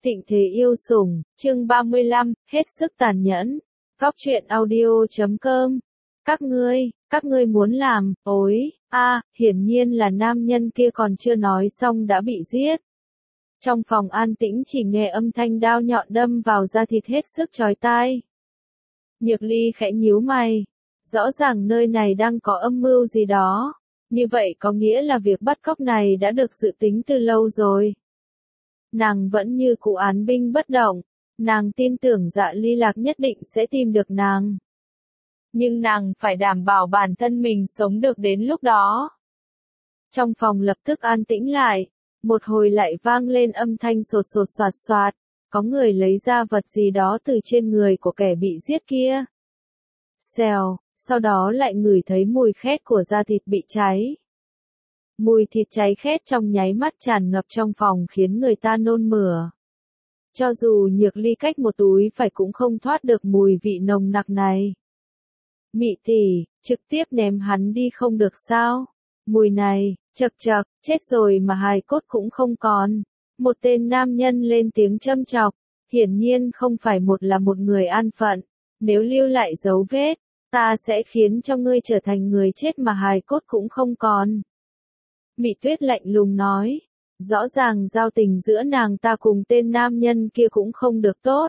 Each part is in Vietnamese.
Thịnh thế yêu sủng, chương 35, hết sức tàn nhẫn. Góc truyện audio.com. Các ngươi muốn làm, hiển nhiên là nam nhân kia còn chưa nói xong đã bị giết. Trong phòng an tĩnh chỉ nghe âm thanh đao nhọn đâm vào da thịt hết sức chói tai. Nhược Ly khẽ nhíu mày. Rõ ràng nơi này đang có âm mưu gì đó. Như vậy có nghĩa là việc bắt cóc này đã được dự tính từ lâu rồi. Nàng vẫn như cũ án binh bất động, nàng tin tưởng Dạ Ly Lạc nhất định sẽ tìm được nàng. Nhưng nàng phải đảm bảo bản thân mình sống được đến lúc đó. Trong phòng lập tức an tĩnh lại, một hồi lại vang lên âm thanh sột sột soạt soạt, có người lấy ra vật gì đó từ trên người của kẻ bị giết kia. Xèo, sau đó lại ngửi thấy mùi khét của da thịt bị cháy. Mùi thịt cháy khét trong nháy mắt tràn ngập trong phòng khiến người ta nôn mửa. Cho dù Nhược Ly cách một túi phải cũng không thoát được mùi vị nồng nặc này. Mị tỷ, trực tiếp ném hắn đi không được sao? Mùi này, chậc chậc, chết rồi mà hài cốt cũng không còn. Một tên nam nhân lên tiếng châm chọc, hiển nhiên không phải là một người an phận. Nếu lưu lại dấu vết, ta sẽ khiến cho ngươi trở thành người chết mà hài cốt cũng không còn. Mị Tuyết lạnh lùng nói, rõ ràng giao tình giữa nàng ta cùng tên nam nhân kia cũng không được tốt.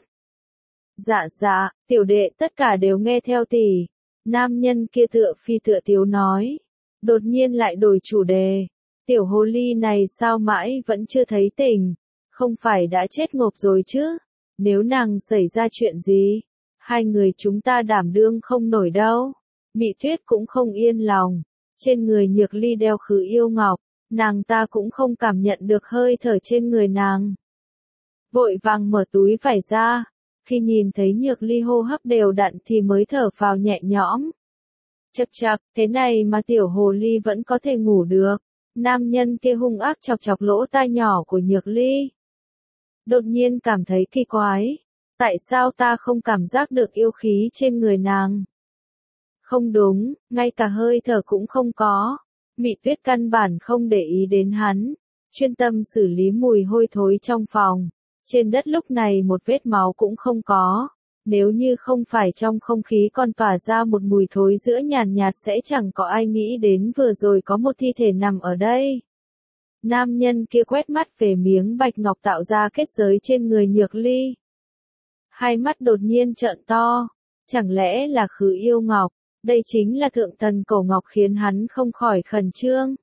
Dạ, tiểu đệ tất cả đều nghe theo tỷ. Nam nhân kia tựa phi tựa tiếu nói, đột nhiên lại đổi chủ đề. Tiểu hồ ly này sao mãi vẫn chưa thấy tỉnh, không phải đã chết ngộp rồi chứ? Nếu nàng xảy ra chuyện gì, hai người chúng ta đảm đương không nổi đâu. Mị Tuyết cũng không yên lòng. Trên người Nhược Ly đeo khứ yêu ngọc, nàng ta cũng không cảm nhận được hơi thở trên người nàng. Vội vàng mở túi vải ra, khi nhìn thấy Nhược Ly hô hấp đều đặn thì mới thở phào nhẹ nhõm. Chậc chậc, thế này mà tiểu hồ ly vẫn có thể ngủ được. Nam nhân kia hung ác chọc chọc lỗ tai nhỏ của Nhược Ly. Đột nhiên cảm thấy kỳ quái. Tại sao ta không cảm giác được yêu khí trên người nàng? Không đúng, ngay cả hơi thở cũng không có. Mị Tuyết căn bản không để ý đến hắn, chuyên tâm xử lý mùi hôi thối trong phòng. Trên đất lúc này một vết máu cũng không có. Nếu như không phải trong không khí còn tỏa ra một mùi thối giữa nhàn nhạt sẽ chẳng có ai nghĩ đến vừa rồi có một thi thể nằm ở đây. Nam nhân kia quét mắt về miếng bạch ngọc tạo ra kết giới trên người Nhược Ly. Hai mắt đột nhiên trợn to, chẳng lẽ là khứ yêu ngọc? Đây chính là thượng thần cổ ngọc khiến hắn không khỏi khẩn trương.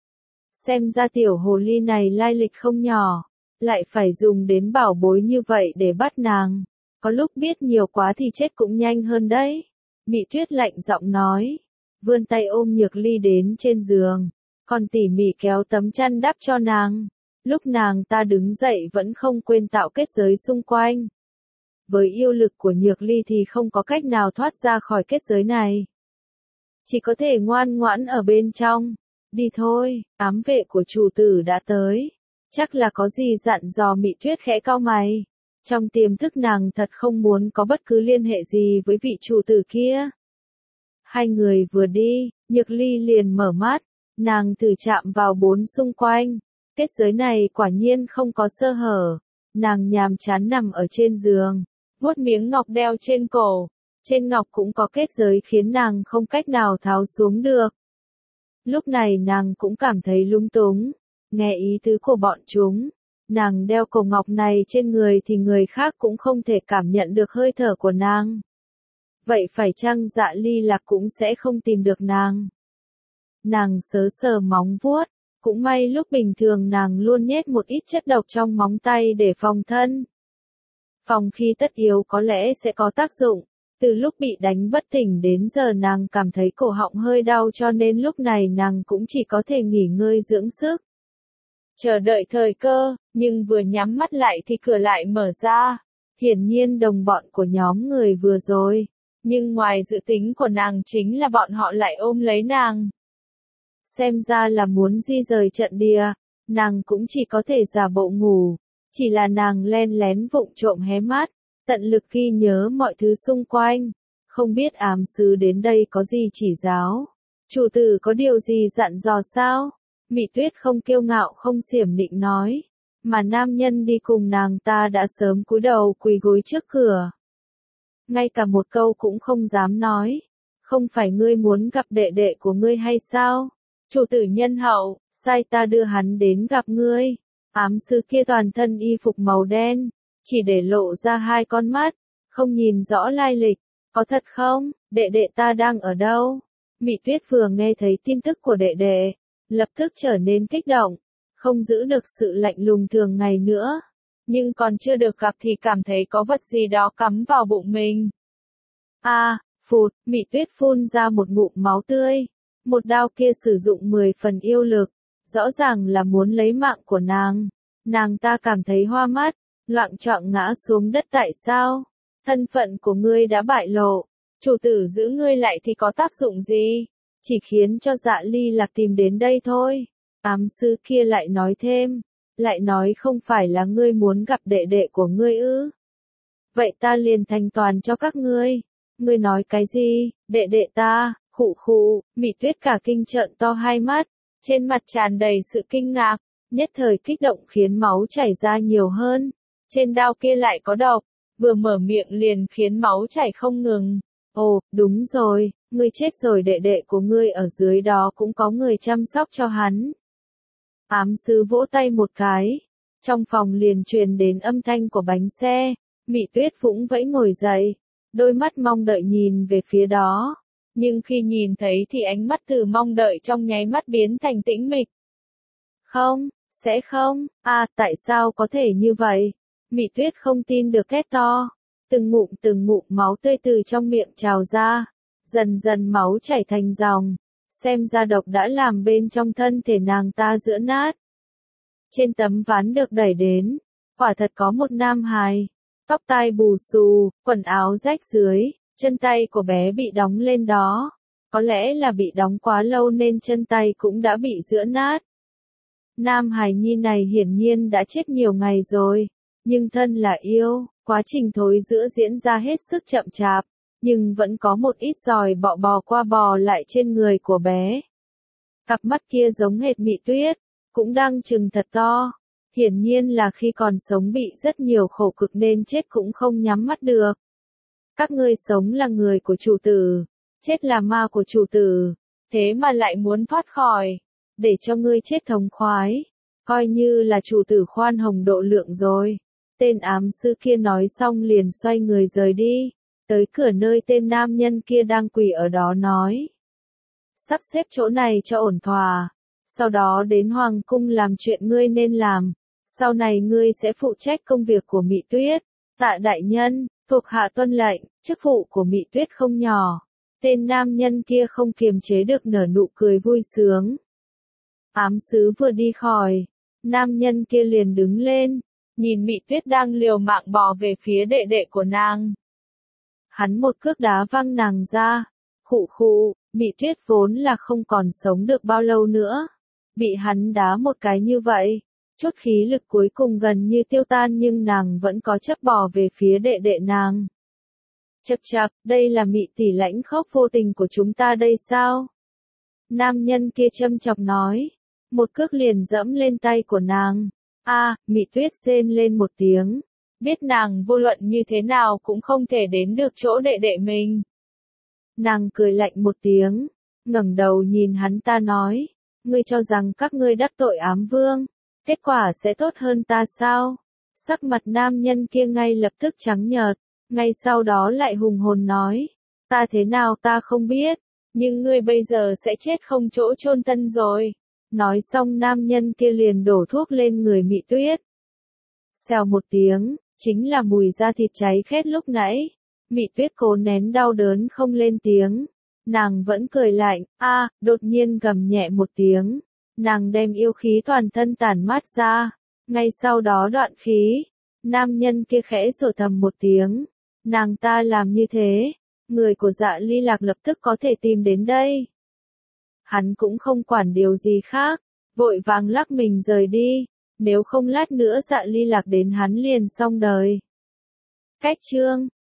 Xem ra tiểu hồ ly này lai lịch không nhỏ, lại phải dùng đến bảo bối như vậy để bắt nàng. Có lúc biết nhiều quá thì chết cũng nhanh hơn đấy. Mị Tuyết lạnh giọng nói, vươn tay ôm Nhược Ly đến trên giường, còn tỉ mỉ kéo tấm chăn đắp cho nàng. Lúc nàng ta đứng dậy vẫn không quên tạo kết giới xung quanh. Với yêu lực của Nhược Ly thì không có cách nào thoát ra khỏi kết giới này. Chỉ có thể ngoan ngoãn ở bên trong. Đi thôi, ám vệ của chủ tử đã tới. Chắc là có gì dặn dò. Mị Tuyết khẽ cau mày. Trong tiềm thức nàng thật không muốn có bất cứ liên hệ gì với vị chủ tử kia. Hai người vừa đi, Nhược Ly liền mở mắt. Nàng thử chạm vào bốn xung quanh. Kết giới này quả nhiên không có sơ hở. Nàng nhàm chán nằm ở trên giường, vuốt miếng ngọc đeo trên cổ. Trên ngọc cũng có kết giới khiến nàng không cách nào tháo xuống được. Lúc này nàng cũng cảm thấy lung túng, nghe ý tứ của bọn chúng. Nàng đeo cổ ngọc này trên người thì người khác cũng không thể cảm nhận được hơi thở của nàng. Vậy phải chăng Dạ Ly Lạc cũng sẽ không tìm được nàng? Nàng sờ sờ móng vuốt, cũng may lúc bình thường nàng luôn nhét một ít chất độc trong móng tay để phòng thân. Phòng khi tất yếu có lẽ sẽ có tác dụng. Từ lúc bị đánh bất tỉnh đến giờ nàng cảm thấy cổ họng hơi đau cho nên lúc này nàng cũng chỉ có thể nghỉ ngơi dưỡng sức. Chờ đợi thời cơ, nhưng vừa nhắm mắt lại thì cửa lại mở ra. Hiển nhiên đồng bọn của nhóm người vừa rồi. Nhưng ngoài dự tính của nàng chính là bọn họ lại ôm lấy nàng. Xem ra là muốn di rời trận địa, nàng cũng chỉ có thể giả bộ ngủ. Chỉ là nàng len lén vụng trộm hé mắt. Tận lực ghi nhớ mọi thứ xung quanh. Không biết ám sứ đến đây có gì chỉ giáo. Chủ tử có điều gì dặn dò sao? Mị Tuyết không kiêu ngạo không xiểm nịnh nói. mà nam nhân đi cùng nàng ta đã sớm cúi đầu quỳ gối trước cửa. Ngay cả một câu cũng không dám nói. Không phải ngươi muốn gặp đệ đệ của ngươi hay sao? Chủ tử nhân hậu, sai ta đưa hắn đến gặp ngươi. Ám sứ kia toàn thân y phục màu đen, chỉ để lộ ra hai con mắt, không nhìn rõ lai lịch. Có thật không? Đệ đệ ta đang ở đâu? Mị Tuyết vừa nghe thấy tin tức của đệ đệ, lập tức trở nên kích động, không giữ được sự lạnh lùng thường ngày nữa. Nhưng còn chưa được gặp thì cảm thấy có vật gì đó cắm vào bụng mình. Phụt, Mị Tuyết phun ra một ngụm máu tươi. Một đao kia sử dụng 10 phần yêu lực, rõ ràng là muốn lấy mạng của nàng. Nàng ta cảm thấy hoa mắt, loạng choạng ngã xuống đất. Tại sao? Thân phận của ngươi đã bại lộ, chủ tử giữ ngươi lại thì có tác dụng gì? Chỉ khiến cho Dạ Ly Lạc tìm đến đây thôi. Ám sứ kia lại nói thêm, lại nói không phải là ngươi muốn gặp đệ đệ của ngươi ư? Vậy ta liền thành toàn cho các ngươi. Ngươi nói cái gì? Đệ đệ ta? Khụ khụ. Mị Tuyết cả kinh trợn to hai mắt, trên mặt tràn đầy sự kinh ngạc, nhất thời kích động khiến máu chảy ra nhiều hơn. Trên đao kia lại có độc, vừa mở miệng liền khiến máu chảy không ngừng. Ồ, đúng rồi, ngươi chết rồi, đệ đệ của ngươi ở dưới đó cũng có người chăm sóc cho hắn. Ám sứ vỗ tay một cái, trong phòng liền truyền đến âm thanh của bánh xe. Mị Tuyết vũng vẫy ngồi dậy, đôi mắt mong đợi nhìn về phía đó. Nhưng khi nhìn thấy thì ánh mắt từ mong đợi trong nháy mắt biến thành tĩnh mịch. Không, sẽ không, tại sao có thể như vậy? Mị Tuyết không tin được thét to. Từng ngụm máu tươi từ trong miệng trào ra. Dần dần máu chảy thành dòng. Xem ra độc đã làm bên trong thân thể nàng ta giữa nát. Trên tấm ván được đẩy đến, quả thật có một nam hài. Tóc tai bù xù, quần áo rách dưới, chân tay của bé bị đóng lên đó. Có lẽ là bị đóng quá lâu nên chân tay cũng đã bị giữa nát. Nam hài nhi này hiển nhiên đã chết nhiều ngày rồi, nhưng thân là yêu, quá trình thối giữa diễn ra hết sức chậm chạp, nhưng vẫn có một ít giòi bọ bò qua bò lại trên người của bé. Cặp mắt kia giống hệt Mị Tuyết, cũng đang trừng thật to. Hiển nhiên là khi còn sống bị rất nhiều khổ cực nên chết cũng không nhắm mắt được. Các ngươi sống là người của chủ tử, chết là ma của chủ tử, thế mà lại muốn thoát khỏi, để cho ngươi chết thống khoái, coi như là chủ tử khoan hồng độ lượng rồi. Tên ám sứ kia nói xong liền xoay người rời đi, tới cửa nơi tên nam nhân kia đang quỳ ở đó nói. Sắp xếp chỗ này cho ổn thỏa, sau đó đến hoàng cung làm chuyện ngươi nên làm, sau này ngươi sẽ phụ trách công việc của Mị Tuyết. Tạ đại nhân, thuộc hạ tuân lệnh. Chức vụ của Mị Tuyết không nhỏ. Tên nam nhân kia không kiềm chế được nở nụ cười vui sướng. Ám sứ vừa đi khỏi, nam nhân kia liền đứng lên, nhìn Mị Tuyết đang liều mạng bò về phía đệ đệ của nàng. Hắn một cước đá văng nàng ra. Khụ khụ, Mị Tuyết vốn là không còn sống được bao lâu nữa. Bị hắn đá một cái như vậy, chút khí lực cuối cùng gần như tiêu tan nhưng nàng vẫn có chấp bò về phía đệ đệ nàng. Chậc chậc, đây là Mị tỷ lãnh khốc vô tình của chúng ta đây sao? Nam nhân kia châm chọc nói, một cước liền dẫm lên tay của nàng. Mị Tuyết rên lên một tiếng, biết nàng vô luận như thế nào cũng không thể đến được chỗ đệ đệ mình. Nàng cười lạnh một tiếng, ngẩng đầu nhìn hắn ta nói, ngươi cho rằng các ngươi đắc tội ám vương, kết quả sẽ tốt hơn ta sao? Sắc mặt nam nhân kia ngay lập tức trắng nhợt, ngay sau đó lại hùng hồn nói, ta thế nào ta không biết, nhưng ngươi bây giờ sẽ chết không chỗ chôn thân rồi. Nói xong nam nhân kia liền đổ thuốc lên người Mị Tuyết. Xèo một tiếng, chính là mùi da thịt cháy khét lúc nãy. Mị Tuyết cố nén đau đớn không lên tiếng. Nàng vẫn cười lạnh, đột nhiên gầm nhẹ một tiếng. Nàng đem yêu khí toàn thân tản mát ra. Ngay sau đó đoạn khí. Nam nhân kia khẽ rủa thầm một tiếng. Nàng ta làm như thế, người của Dạ Ly Lạc lập tức có thể tìm đến đây. Hắn cũng không quản điều gì khác, vội vàng lắc mình rời đi. Nếu không lát nữa Dạ Ly Lạc đến hắn liền xong đời. Cách chương